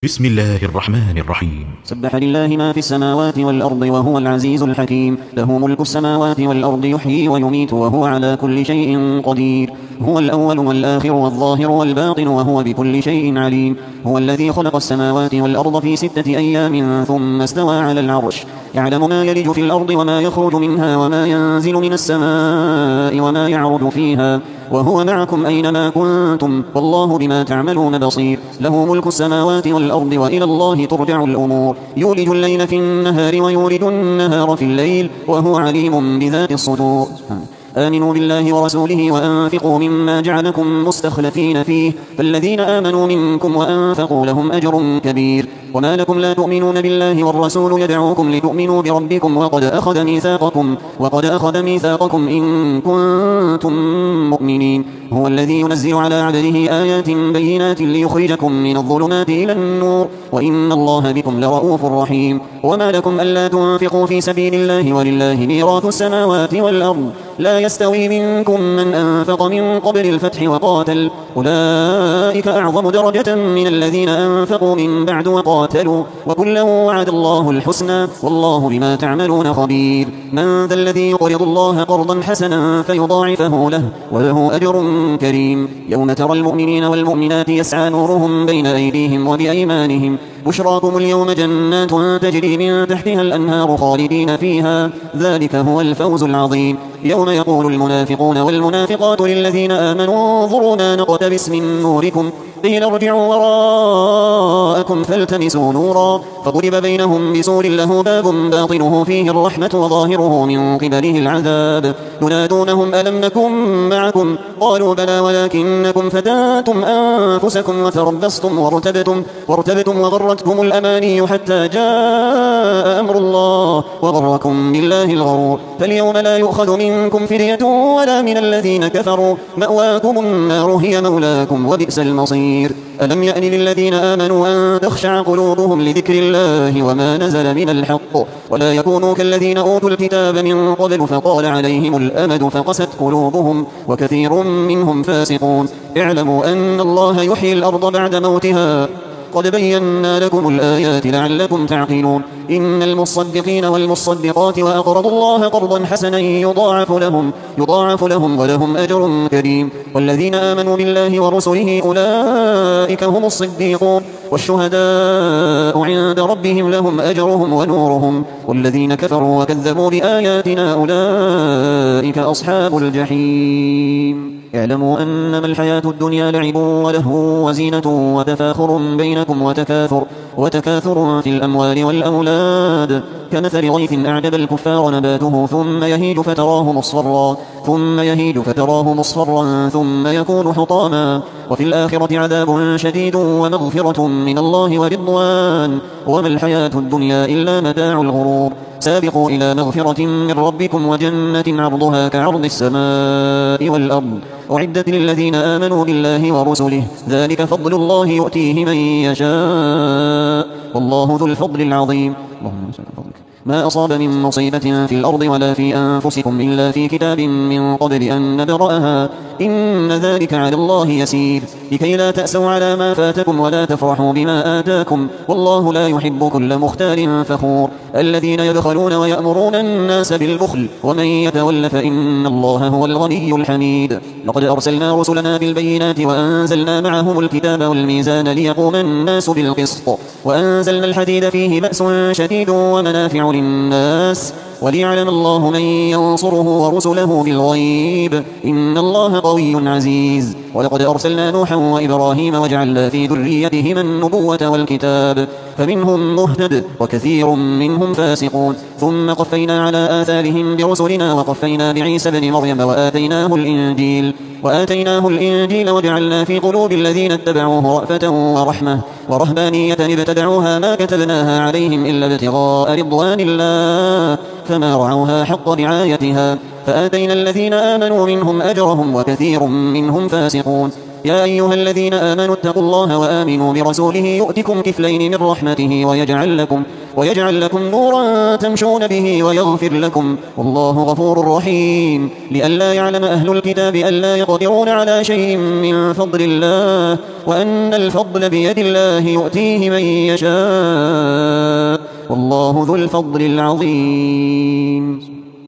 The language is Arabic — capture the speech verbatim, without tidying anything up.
بسم الله الرحمن الرحيم. سبح لله ما في السماوات والأرض وهو العزيز الحكيم. له ملك السماوات والأرض يحيي ويميت وهو على كل شيء قدير. هو الأول والآخر والظاهر والباطن وهو بكل شيء عليم. هو الذي خلق السماوات والأرض في ستة أيام ثم استوى على العرش. يعلم ما يلج في الأرض وما يخرج منها وما ينزل من السماء وما يعرج فيها وهو معكم أينما كنتم والله بما تعملون بصير. له ملك السماوات والأرض وإلى الله ترجع الأمور. يولج الليل في النهار ويولج النهار في الليل وهو عليم بذات الصدور. آمنوا بالله ورسوله وأنفقوا مما جعلكم مستخلفين فيه فالذين آمنوا منكم وأنفقوا لهم أجر كبير. وما لكم لا تؤمنون بالله والرسول يدعوكم لتؤمنوا بربكم وقد أخذ ميثاقكم وقد أخذ ميثاقكم إن كنتم مؤمنين. هو الذي ينزل على عبده آيات بينات ليخرجكم من الظلمات إلى النور وإن الله بكم لرؤوف رحيم. وما لكم ألا تنفقوا في سبيل الله ولله ميراث السماوات والأرض لا يستوي منكم من أنفق من قبل الفتح وقاتل أولئك أعظم درجة من الذين أنفقوا من بعد وقاتلوا وكلا وعد الله الحسنى والله بما تعملون خبير. من ذا الذي يقرض الله قرضا حسنا فيضاعفه له وله أجر كريم. يوم ترى المؤمنين والمؤمنات يسعى نورهم بين أيديهم وبأيمانهم بشراكم اليوم جنات تجري من تحتها الأنهار خالدين فيها ذلك هو الفوز العظيم. يوم يقول المنافقون والمنافقات للذين آمنوا انظرونا نقتبس من نوركم قيل ارجعوا وراءكم فالتمسوا نورا فضرب بينهم بسور له باب باطنه فيه الرحمة وظاهره من قبله العذاب. ينادونهم ألم نكن معكم قالوا بلى ولكنكم فتنتم أنفسكم وتربصتم وارتبتم, وارتبتم وغرتكم الأماني حتى جاء أمر الله وغركم بالله الغرور. فاليوم لا يؤخذ منكم فدية ولا من الذين كفروا مأواكم النار هي مولاكم وبئس المصير. ألم يأن للذين آمنوا أن تخشع قلوبهم لذكر الله وما نزل من الحق ولا يكونوا كالذين أوتوا الكتاب من قبل فطال عليهم الأمد فقست قلوبهم وكثير منهم فاسقون. اعلموا أن الله يحيي الأرض بعد موتها قد بينا لكم الآيات لعلكم تعقلون. إن المصدقين والمصدقات وأقرضوا الله قرضا حسنا يضاعف لهم, يضاعف لهم ولهم أجر كريم. والذين آمنوا بالله ورسله أولئك هم الصديقون والشهداء عند ربهم لهم أجرهم ونورهم. والذين كفروا وكذبوا بآياتنا أولئك أصحاب الجحيم. اعلموا أنما الحياة الدنيا لعب ولهو وزينة وتفاخر بينكم وتكاثر, وتكاثر في الأموال والأولاد كمثل غيث أعجب الكفار نباته ثم يهيج فتراه مصفرا ثم يهيج فتراه مصفرا ثم يكون حطاما وفي الآخرة عذاب شديد ومغفرة من الله ورضوان وما الحياة الدنيا إلا متاع الغرور. سابقوا إلى مغفرة من ربكم وجنة عرضها كعرض السماء والأرض أعدت للذين آمنوا بالله ورسله ذلك فضل الله يؤتيه من يشاء والله ذو الفضل العظيم. اللهم صل على فضلك. ما أصاب من مصيبة في الأرض ولا في أنفسكم إلا في كتاب من قبل أن نبرأها إن ذلك على الله يسير. لكي لا تأسوا على ما فاتكم ولا تفرحوا بما آتاكم والله لا يحب كل مختال فخور. الذين يبخلون ويأمرون الناس بالبخل ومن يتول فإن الله هو الغني الحميد. لقد أرسلنا رسلنا بالبينات وأنزلنا معهم الكتاب والميزان ليقوم الناس بالقسط وأنزلنا الحديد فيه بأس شديد ومنافع للناس وليعلم الله من ينصره ورسله بالغيب إن الله قوي عزيز. ولقد أرسلنا نوحا وإبراهيم وجعلنا في ذريتهما النبوة والكتاب فمنهم مهتد وكثير منهم فاسقون. ثم قفينا على آثارهم برسلنا وقفينا بعيسى بن مريم وآتيناه الإنجيل وآتيناه الإنجيل وجعلنا في قلوب الذين اتبعوه رأفة ورحمة ورهبانية ابتدعوها ما كتبناها عليهم إلا ابتغاء رضوان الله فما رعوها حق رعايتها فآتينا الذين آمنوا منهم أجرهم وكثير منهم فاسقون. يا أيها الذين آمنوا اتقوا الله وآمنوا برسوله يؤتكم كفلين من رحمته ويجعل لكم, ويجعل لكم نورا تمشون به ويغفر لكم والله غفور رحيم. لئلا يعلم أهل الكتاب ألا يقدرون على شيء من فضل الله وأن الفضل بيد الله يؤتيه من يشاء والله ذو الفضل العظيم.